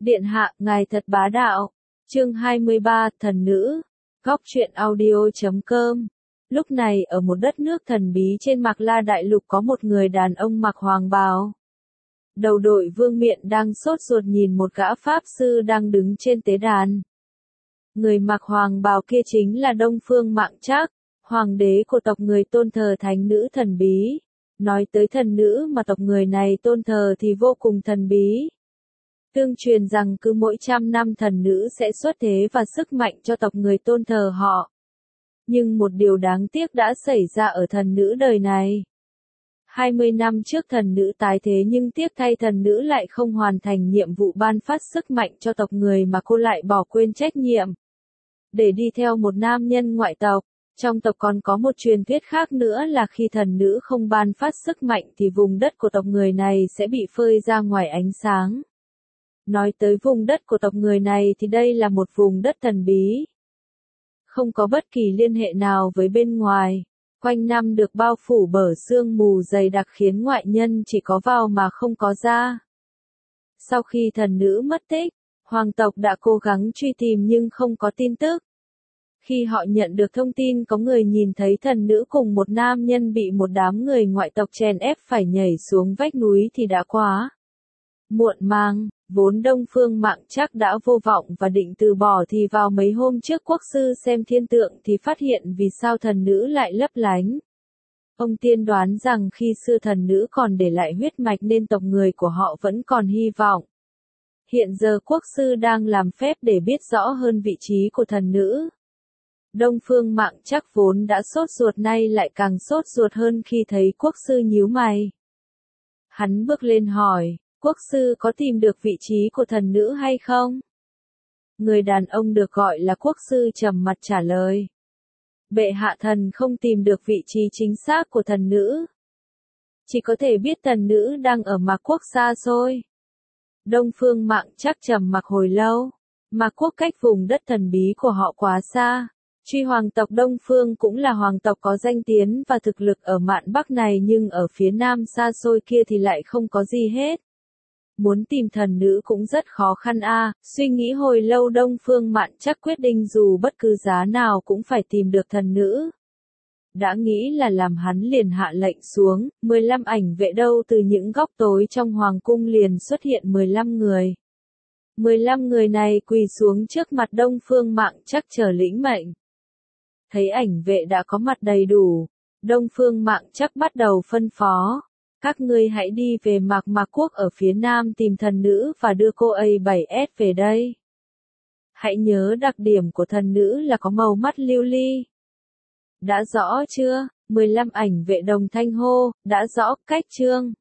Điện hạ, ngài thật bá đạo. Chương 23, thần nữ. Góc truyện audio.com. Lúc này ở một đất nước thần bí trên Mạc La Đại Lục có một người đàn ông mặc hoàng bào. Đầu đội vương miện đang sốt ruột nhìn một gã pháp sư đang đứng trên tế đàn. Người mặc hoàng bào kia chính là Đông Phương Mạng Trác, hoàng đế của tộc người tôn thờ thánh nữ thần bí. Nói tới thần nữ mà tộc người này tôn thờ thì vô cùng thần bí. Tương truyền rằng cứ mỗi 100 năm thần nữ sẽ xuất thế và sức mạnh cho tộc người tôn thờ họ. Nhưng một điều đáng tiếc đã xảy ra ở thần nữ đời này. 20 năm trước thần nữ tái thế nhưng tiếc thay thần nữ lại không hoàn thành nhiệm vụ ban phát sức mạnh cho tộc người mà cô lại bỏ quên trách nhiệm. Để đi theo một nam nhân ngoại tộc. Trong tộc còn có một truyền thuyết khác nữa là khi thần nữ không ban phát sức mạnh thì vùng đất của tộc người này sẽ bị phơi ra ngoài ánh sáng. Nói tới vùng đất của tộc người này thì đây là một vùng đất thần bí. Không có bất kỳ liên hệ nào với bên ngoài. Quanh năm được bao phủ bởi sương mù dày đặc khiến ngoại nhân chỉ có vào mà không có ra. Sau khi thần nữ mất tích, hoàng tộc đã cố gắng truy tìm nhưng không có tin tức. Khi họ nhận được thông tin có người nhìn thấy thần nữ cùng một nam nhân bị một đám người ngoại tộc chèn ép phải nhảy xuống vách núi thì đã quá muộn màng. Vốn Đông Phương Mạng Trác đã vô vọng và định từ bỏ thì vào mấy hôm trước quốc sư xem thiên tượng thì phát hiện vì sao thần nữ lại lấp lánh. Ông tiên đoán rằng khi xưa thần nữ còn để lại huyết mạch nên tộc người của họ vẫn còn hy vọng. Hiện giờ quốc sư đang làm phép để biết rõ hơn vị trí của thần nữ. Đông Phương Mạng Trác vốn đã sốt ruột nay lại càng sốt ruột hơn khi thấy quốc sư nhíu mày. Hắn bước lên hỏi, quốc sư có tìm được vị trí của thần nữ hay không? Người đàn ông được gọi là quốc sư trầm mặt trả lời. Bệ hạ thần không tìm được vị trí chính xác của thần nữ. Chỉ có thể biết thần nữ đang ở Mạc Quốc xa xôi. Đông Phương Mạng Trác trầm mặc hồi lâu. Mạc Quốc cách vùng đất thần bí của họ quá xa. Truy hoàng tộc Đông Phương cũng là hoàng tộc có danh tiếng và thực lực ở mạn Bắc này nhưng ở phía nam xa xôi kia thì lại không có gì hết. Muốn tìm thần nữ cũng rất khó khăn suy nghĩ hồi lâu Đông Phương Mạng Trác quyết định dù bất cứ giá nào cũng phải tìm được thần nữ. Đã nghĩ là làm hắn liền hạ lệnh xuống, 15 ảnh vệ đâu từ những góc tối trong hoàng cung liền xuất hiện 15 người. 15 người này quỳ xuống trước mặt Đông Phương Mạng Trác chờ lĩnh mệnh. Thấy ảnh vệ đã có mặt đầy đủ, Đông Phương Mạng Trác bắt đầu phân phó. Các ngươi hãy đi về Mạc Quốc ở phía nam tìm thần nữ và đưa cô ấy 7S về đây. Hãy nhớ đặc điểm của thần nữ là có màu mắt lưu ly. Đã rõ chưa? 15 ảnh vệ đồng thanh hô, đã rõ, cách chương.